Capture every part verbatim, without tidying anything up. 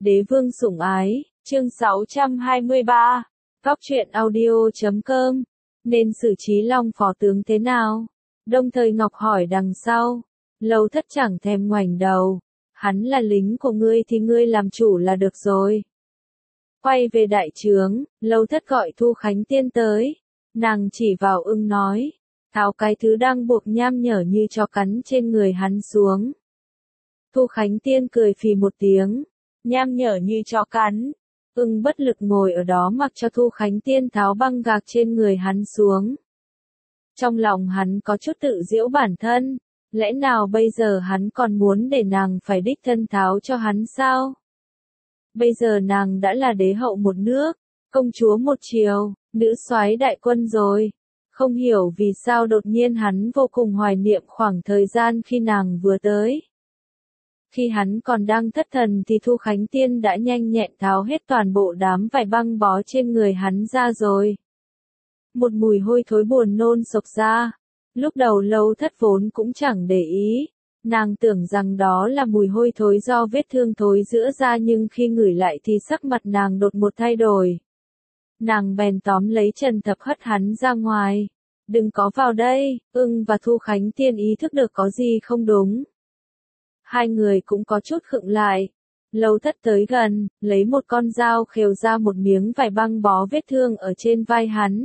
Đế vương sủng ái, chương sáu trăm hai mươi ba, Góc truyện audio chấm com, nên xử trí Long phó tướng thế nào? Đông Thời Ngọc hỏi đằng sau, Lâu Thất chẳng thèm ngoảnh đầu, hắn là lính của ngươi thì ngươi làm chủ là được rồi. Quay về đại trướng, Lâu Thất gọi Thu Khánh Tiên tới, nàng chỉ vào ưng nói, tháo cái thứ đang buộc nham nhở như chó cắn trên người hắn xuống. Thu Khánh Tiên cười phì một tiếng, nham nhở như chó cắn. Ưng bất lực ngồi ở đó mặc cho Thu Khánh Tiên tháo băng gạc trên người hắn xuống. Trong lòng hắn có chút tự giễu bản thân, lẽ nào bây giờ hắn còn muốn để nàng phải đích thân tháo cho hắn sao? Bây giờ nàng đã là đế hậu một nước, công chúa một triều, nữ soái đại quân rồi. Không hiểu vì sao đột nhiên hắn vô cùng hoài niệm khoảng thời gian khi nàng vừa tới. Khi hắn còn đang thất thần thì Thu Khánh Tiên đã nhanh nhẹn tháo hết toàn bộ đám vải băng bó trên người hắn ra rồi. Một mùi hôi thối buồn nôn xộc ra. Lúc đầu Lâu Thất vốn cũng chẳng để ý. Nàng tưởng rằng đó là mùi hôi thối do vết thương thối giữa da, nhưng khi ngửi lại thì sắc mặt nàng đột một thay đổi. Nàng bèn tóm lấy Trần Thập hất hắn ra ngoài. Đừng có vào đây. Ưng và Thu Khánh Tiên ý thức được có gì không đúng. Hai người cũng có chút khựng lại. Lâu Thất tới gần, lấy một con dao khều ra một miếng vải băng bó vết thương ở trên vai hắn.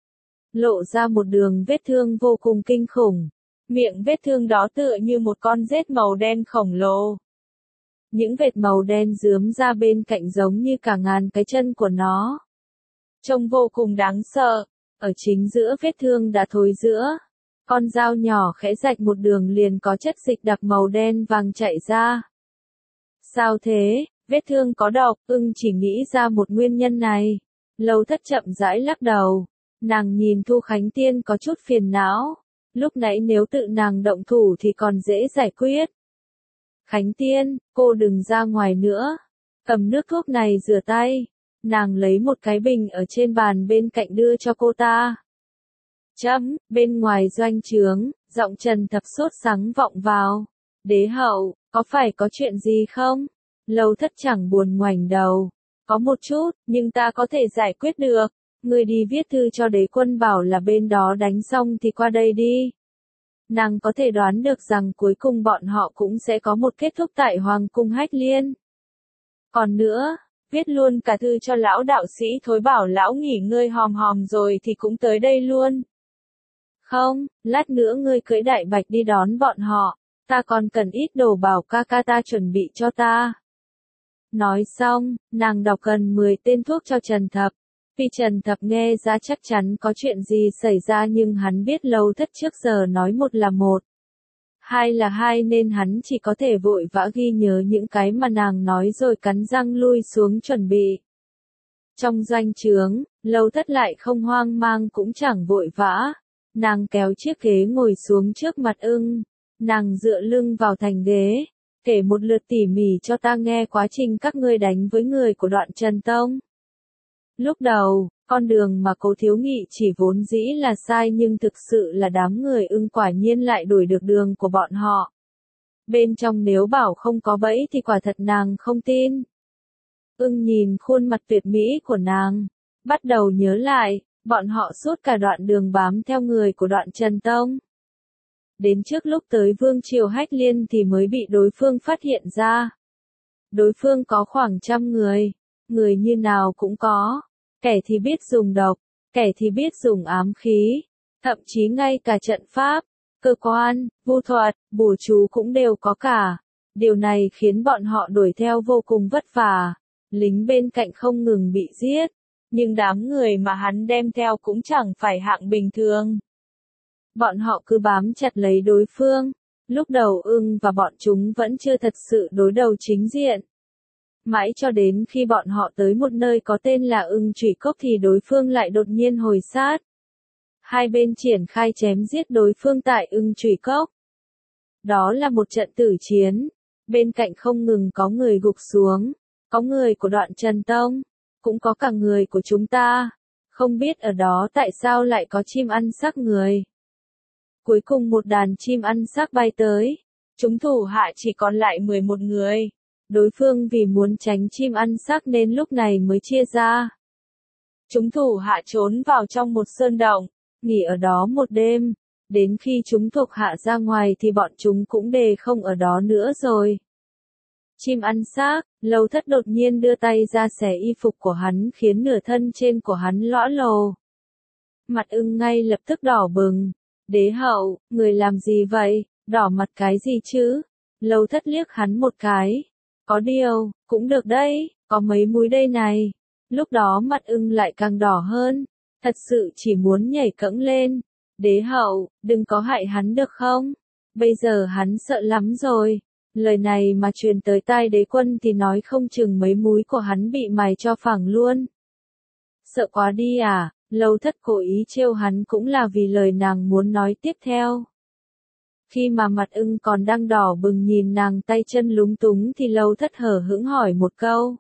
Lộ ra một đường vết thương vô cùng kinh khủng. Miệng vết thương đó tựa như một con rết màu đen khổng lồ. Những vệt màu đen rướm ra bên cạnh giống như cả ngàn cái chân của nó. Trông vô cùng đáng sợ. Ở chính giữa vết thương đã thối rữa. Con dao nhỏ khẽ rạch một đường liền có chất dịch đặc màu đen vàng chảy ra. Sao thế, vết thương có độc? Ưng chỉ nghĩ ra một nguyên nhân này. Lâu Thất chậm rãi lắc đầu. Nàng nhìn Thu Khánh Tiên có chút phiền não. Lúc nãy nếu tự nàng động thủ thì còn dễ giải quyết. Khánh Tiên, cô đừng ra ngoài nữa. Cầm nước thuốc này rửa tay. Nàng lấy một cái bình ở trên bàn bên cạnh đưa cho cô ta. Chấm, bên ngoài doanh trướng, giọng Trần Thập sốt sắng vọng vào. Đế hậu, có phải có chuyện gì không? Lâu Thất chẳng buồn ngoảnh đầu. Có một chút, nhưng ta có thể giải quyết được. Ngươi đi viết thư cho đế quân bảo là bên đó đánh xong thì qua đây đi. Nàng có thể đoán được rằng cuối cùng bọn họ cũng sẽ có một kết thúc tại Hoàng cung Hách Liên. Còn nữa, viết luôn cả thư cho lão đạo sĩ thối bảo lão nghỉ ngơi hòm hòm rồi thì cũng tới đây luôn. Không, lát nữa ngươi cưỡi đại bạch đi đón bọn họ, ta còn cần ít đồ bảo ca ca ta chuẩn bị cho ta. Nói xong, nàng đọc gần mười tên thuốc cho Trần Thập. Vì Trần Thập nghe ra chắc chắn có chuyện gì xảy ra, nhưng hắn biết Lâu Thất trước giờ nói một là một, hai là hai, nên hắn chỉ có thể vội vã ghi nhớ những cái mà nàng nói rồi cắn răng lui xuống chuẩn bị. Trong doanh trướng, Lâu Thất lại không hoang mang cũng chẳng vội vã. Nàng kéo chiếc ghế ngồi xuống trước mặt Ưng. Nàng dựa lưng vào thành ghế, kể một lượt tỉ mỉ cho ta nghe quá trình các ngươi đánh với người của Đoạn Trần Tông. Lúc đầu, con đường mà Cố Thiếu Nghị chỉ vốn dĩ là sai, nhưng thực sự là đám người Ưng quả nhiên lại đổi được đường của bọn họ. Bên trong nếu bảo không có bẫy thì quả thật nàng không tin. Ưng nhìn khuôn mặt tuyệt mỹ của nàng, bắt đầu nhớ lại. Bọn họ suốt cả đoạn đường bám theo người của Đoạn Trần Tông. Đến trước lúc tới Vương triều Hách Liên thì mới bị đối phương phát hiện ra. Đối phương có khoảng trăm người, người như nào cũng có. Kẻ thì biết dùng độc, kẻ thì biết dùng ám khí, thậm chí ngay cả trận pháp, cơ quan, vu thuật, bùa chú cũng đều có cả. Điều này khiến bọn họ đuổi theo vô cùng vất vả. Lính bên cạnh không ngừng bị giết. Nhưng đám người mà hắn đem theo cũng chẳng phải hạng bình thường. Bọn họ cứ bám chặt lấy đối phương. Lúc đầu Ưng và bọn chúng vẫn chưa thật sự đối đầu chính diện. Mãi cho đến khi bọn họ tới một nơi có tên là Ưng Chủy Cốc thì đối phương lại đột nhiên hồi sát. Hai bên triển khai chém giết đối phương tại Ưng Chủy Cốc. Đó là một trận tử chiến. Bên cạnh không ngừng có người gục xuống. Có người của Đoạn Trần Tông. Cũng có cả người của chúng ta. Không biết ở đó tại sao lại có chim ăn xác người. Cuối cùng một đàn chim ăn xác bay tới. Chúng thủ hạ chỉ còn lại mười một người. Đối phương vì muốn tránh chim ăn xác nên lúc này mới chia ra. Chúng thủ hạ trốn vào trong một sơn động, nghỉ ở đó một đêm. Đến khi chúng thuộc hạ ra ngoài thì bọn chúng cũng đề không ở đó nữa rồi. Chim ăn xác, Lâu Thất đột nhiên đưa tay ra xẻ y phục của hắn khiến nửa thân trên của hắn lõa lồ. Mặt ưng ngay lập tức đỏ bừng. Đế hậu, người làm gì vậy, đỏ mặt cái gì chứ? Lâu Thất liếc hắn một cái. Có điều, cũng được đấy, có mấy múi đây này. Lúc đó mặt ưng lại càng đỏ hơn. Thật sự chỉ muốn nhảy cẫng lên. Đế hậu, đừng có hại hắn được không? Bây giờ hắn sợ lắm rồi. Lời này mà truyền tới tai đế quân thì nói không chừng mấy múi của hắn bị mài cho phẳng luôn. Sợ quá đi à, Lâu Thất cố ý trêu hắn cũng là vì lời nàng muốn nói tiếp theo. Khi mà mặt ưng còn đang đỏ bừng nhìn nàng tay chân lúng túng thì Lâu Thất hở hững hỏi một câu.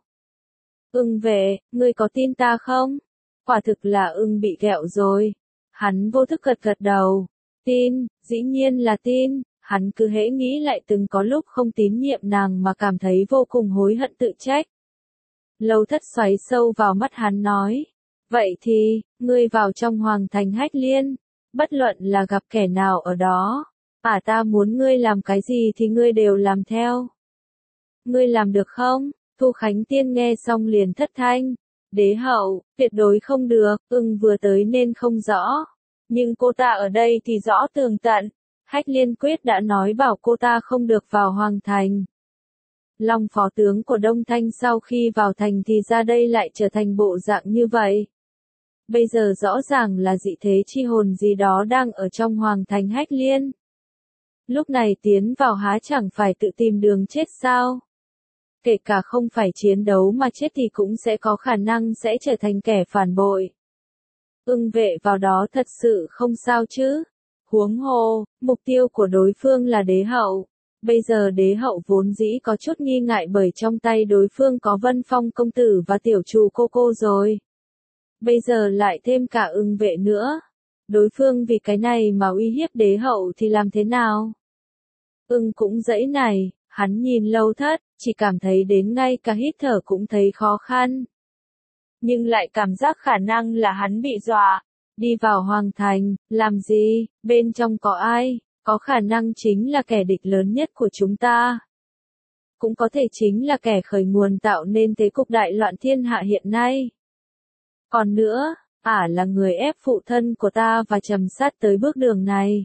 Ưng vệ, ngươi có tin ta không? Quả thực là ưng bị ghẹo rồi. Hắn vô thức gật gật đầu. Tin, dĩ nhiên là tin. Hắn cứ hễ nghĩ lại từng có lúc không tín nhiệm nàng mà cảm thấy vô cùng hối hận tự trách. Lâu Thất xoáy sâu vào mắt hắn nói. Vậy thì, ngươi vào trong hoàng thành Hách Liên. Bất luận là gặp kẻ nào ở đó. À ta muốn ngươi làm cái gì thì ngươi đều làm theo. Ngươi làm được không? Thu Khánh Tiên nghe xong liền thất thanh. Đế hậu, tuyệt đối không được, ưng vừa tới nên không rõ. Nhưng cô ta ở đây thì rõ tường tận. Hách Liên quyết đã nói bảo cô ta không được vào hoàng thành. Long phó tướng của Đông Thanh sau khi vào thành thì ra đây lại trở thành bộ dạng như vậy. Bây giờ rõ ràng là dị thế chi hồn gì đó đang ở trong hoàng thành Hách Liên. Lúc này tiến vào há chẳng phải tự tìm đường chết sao? Kể cả không phải chiến đấu mà chết thì cũng sẽ có khả năng sẽ trở thành kẻ phản bội. Ưng vệ vào đó thật sự không sao chứ? Huống hồ, mục tiêu của đối phương là đế hậu. Bây giờ đế hậu vốn dĩ có chút nghi ngại bởi trong tay đối phương có Vân Phong công tử và tiểu chủ cô cô rồi. Bây giờ lại thêm cả ưng vệ nữa. Đối phương vì cái này mà uy hiếp đế hậu thì làm thế nào? Ưng cũng dãy này, hắn nhìn Lâu Thất, chỉ cảm thấy đến ngay cả hít thở cũng thấy khó khăn. Nhưng lại cảm giác khả năng là hắn bị dọa. Đi vào hoàng thành, làm gì, bên trong có ai, có khả năng chính là kẻ địch lớn nhất của chúng ta. Cũng có thể chính là kẻ khởi nguồn tạo nên thế cục đại loạn thiên hạ hiện nay. Còn nữa, ả là người ép phụ thân của ta và trầm sát tới bước đường này.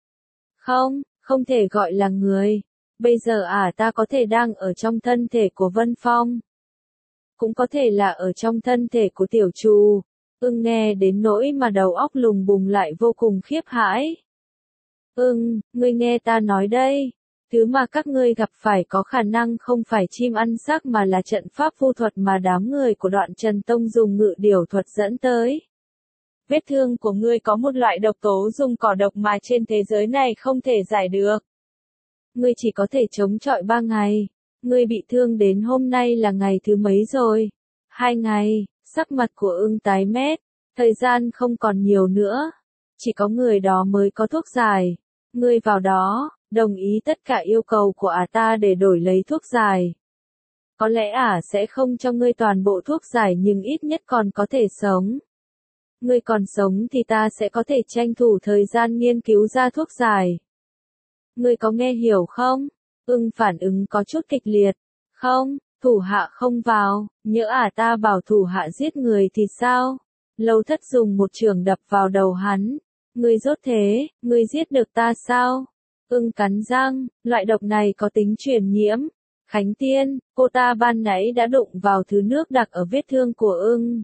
Không, không thể gọi là người. Bây giờ ả ta có thể đang ở trong thân thể của Vân Phong. Cũng có thể là ở trong thân thể của tiểu trù. Ưng nghe đến nỗi mà đầu óc lùng bùng lại vô cùng khiếp hãi. Ưng, ngươi nghe ta nói đây. Thứ mà các ngươi gặp phải có khả năng không phải chim ăn xác mà là trận pháp vu thuật mà đám người của Đoạn Trần Tông dùng ngự điểu thuật dẫn tới. Vết thương của ngươi có một loại độc tố dùng cỏ độc mà trên thế giới này không thể giải được. Ngươi chỉ có thể chống chọi ba ngày. Ngươi bị thương đến hôm nay là ngày thứ mấy rồi? Hai ngày, sắc mặt của Ưng tái mét. Thời gian không còn nhiều nữa. Chỉ có người đó mới có thuốc giải. Ngươi vào đó, đồng ý tất cả yêu cầu của ả ta để đổi lấy thuốc giải. Có lẽ ả sẽ không cho ngươi toàn bộ thuốc giải nhưng ít nhất còn có thể sống. Ngươi còn sống thì ta sẽ có thể tranh thủ thời gian nghiên cứu ra thuốc giải. Ngươi có nghe hiểu không? Ưng phản ứng có chút kịch liệt. Không, thủ hạ không vào, nhỡ ả ta bảo thủ hạ giết người thì sao? Lâu Thất dùng một chưởng đập vào đầu hắn. Ngươi rốt thế, ngươi giết được ta sao? Ưng cắn răng, loại độc này có tính truyền nhiễm. Khánh Tiên, cô ta ban nãy đã đụng vào thứ nước đặc ở vết thương của Ưng.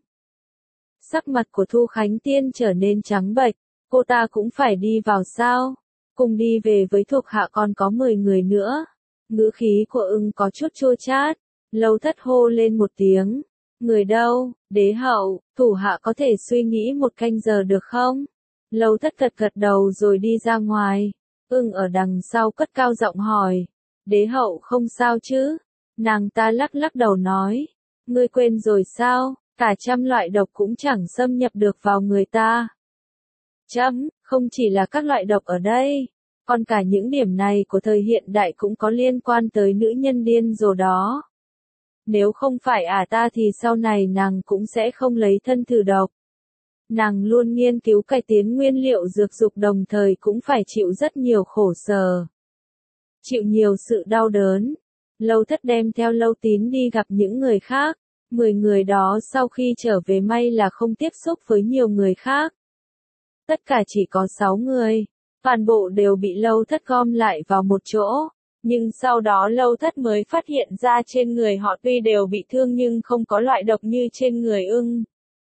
Sắc mặt của Thu Khánh Tiên trở nên trắng bệch, cô ta cũng phải đi vào sao? Cùng đi về với thuộc hạ còn có mười người nữa. Ngữ khí của Ưng có chút chua chát. Lâu Thất hô lên một tiếng. Người đâu, đế hậu, thủ hạ có thể suy nghĩ một canh giờ được không? Lâu Thất gật gật đầu rồi đi ra ngoài. Ưng ở đằng sau cất cao giọng hỏi. Đế hậu không sao chứ? Nàng ta lắc lắc đầu nói. Ngươi quên rồi sao? Cả trăm loại độc cũng chẳng xâm nhập được vào người ta. Chấm, không chỉ là các loại độc ở đây. Còn cả những điểm này của thời hiện đại cũng có liên quan tới nữ nhân điên rồ đó. Nếu không phải ả ta thì sau này nàng cũng sẽ không lấy thân thử độc. Nàng luôn nghiên cứu cải tiến nguyên liệu dược dục đồng thời cũng phải chịu rất nhiều khổ sở. Chịu nhiều sự đau đớn. Lâu Thất đem theo Lâu Tín đi gặp những người khác. Mười người đó sau khi trở về may là không tiếp xúc với nhiều người khác. Tất cả chỉ có sáu người. Toàn bộ đều bị Lâu Thất gom lại vào một chỗ. Nhưng sau đó Lâu Thất mới phát hiện ra trên người họ tuy đều bị thương nhưng không có loại độc như trên người ưng.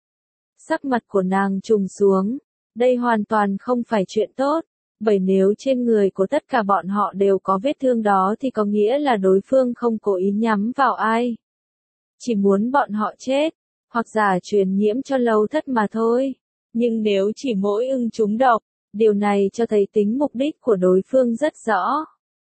Sắc mặt của nàng trùng xuống. Đây hoàn toàn không phải chuyện tốt. Bởi nếu trên người của tất cả bọn họ đều có vết thương đó thì có nghĩa là đối phương không cố ý nhắm vào ai. Chỉ muốn bọn họ chết, hoặc giả truyền nhiễm cho Lâu Thất mà thôi. Nhưng nếu chỉ mỗi ưng trúng độc, điều này cho thấy tính mục đích của đối phương rất rõ.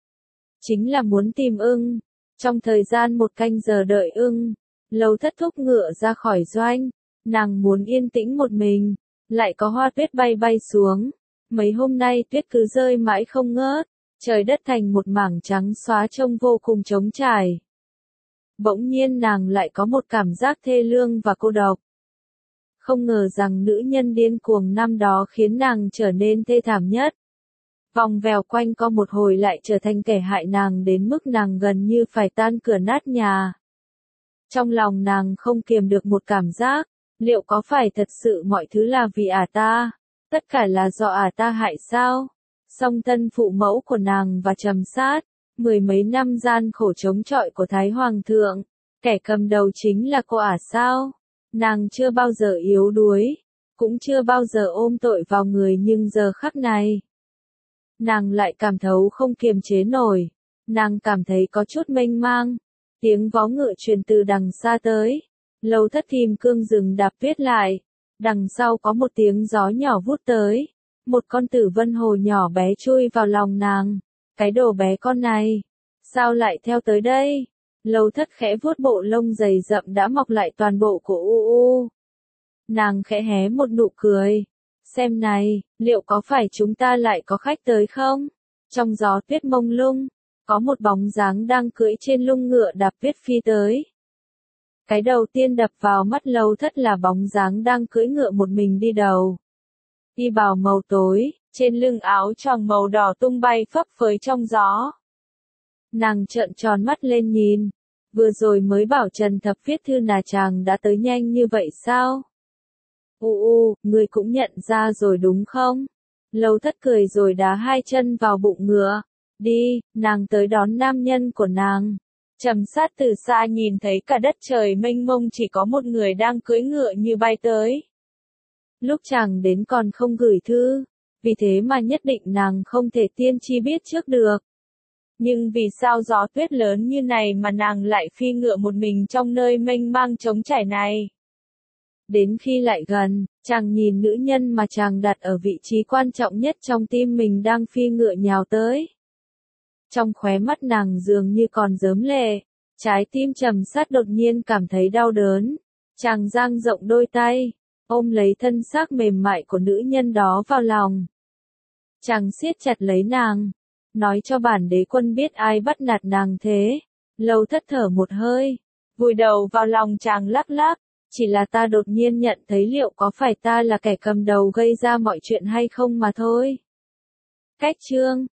Chính là muốn tìm ưng. Trong thời gian một canh giờ đợi ưng, Lâu Thất thúc ngựa ra khỏi doanh. Nàng muốn yên tĩnh một mình, lại có hoa tuyết bay bay xuống. Mấy hôm nay tuyết cứ rơi mãi không ngớt, trời đất thành một mảng trắng xóa trông vô cùng trống trải. Bỗng nhiên nàng lại có một cảm giác thê lương và cô độc. Không ngờ rằng nữ nhân điên cuồng năm đó khiến nàng trở nên thê thảm nhất. Vòng vèo quanh co một hồi lại trở thành kẻ hại nàng đến mức nàng gần như phải tan cửa nát nhà. Trong lòng nàng không kiềm được một cảm giác, liệu có phải thật sự mọi thứ là vì ả ta? Tất cả là do ả ta hại sao? Song thân phụ mẫu của nàng và Trầm Sát, mười mấy năm gian khổ chống chọi của Thái Hoàng thượng, kẻ cầm đầu chính là cô ả sao? Nàng chưa bao giờ yếu đuối, cũng chưa bao giờ ôm tội vào người nhưng giờ khắc này. Nàng lại cảm thấu không kiềm chế nổi, nàng cảm thấy có chút mênh mang, tiếng vó ngựa truyền từ đằng xa tới, Lâu Thất kim cương dừng đạp viết lại, đằng sau có một tiếng gió nhỏ vút tới, một con tử vân hồ nhỏ bé chui vào lòng nàng, cái đồ bé con này, sao lại theo tới đây? Lâu Thất khẽ vuốt bộ lông dày rậm đã mọc lại toàn bộ của U U. Nàng khẽ hé một nụ cười. Xem này, liệu có phải chúng ta lại có khách tới không? Trong gió tuyết mông lung, có một bóng dáng đang cưỡi trên lưng ngựa đạp viết phi tới. Cái đầu tiên đập vào mắt Lâu Thất là bóng dáng đang cưỡi ngựa một mình đi đầu. Y bào màu tối, trên lưng áo choàng màu đỏ tung bay phấp phới trong gió. Nàng trợn tròn mắt lên nhìn, vừa rồi mới bảo Trần Thập viết thư là chàng đã tới nhanh như vậy sao? U u, người cũng nhận ra rồi đúng không? Lâu Thất cười rồi đá hai chân vào bụng ngựa. Đi, nàng tới đón nam nhân của nàng. Trầm Sát từ xa nhìn thấy cả đất trời mênh mông chỉ có một người đang cưỡi ngựa như bay tới. Lúc chàng đến còn không gửi thư, vì thế mà nhất định nàng không thể tiên tri biết trước được. Nhưng vì sao gió tuyết lớn như này mà nàng lại phi ngựa một mình trong nơi mênh mang trống trải này? Đến khi lại gần, chàng nhìn nữ nhân mà chàng đặt ở vị trí quan trọng nhất trong tim mình đang phi ngựa nhào tới. Trong khóe mắt nàng dường như còn rớm lệ, trái tim Trầm Sát đột nhiên cảm thấy đau đớn. Chàng dang rộng đôi tay, ôm lấy thân xác mềm mại của nữ nhân đó vào lòng. Chàng siết chặt lấy nàng, nói cho bản đế quân biết ai bắt nạt nàng thế. Lâu Thất thở một hơi, vùi đầu vào lòng chàng lắc lắc. Chỉ là ta đột nhiên nhận thấy liệu có phải ta là kẻ cầm đầu gây ra mọi chuyện hay không mà thôi. Cách chương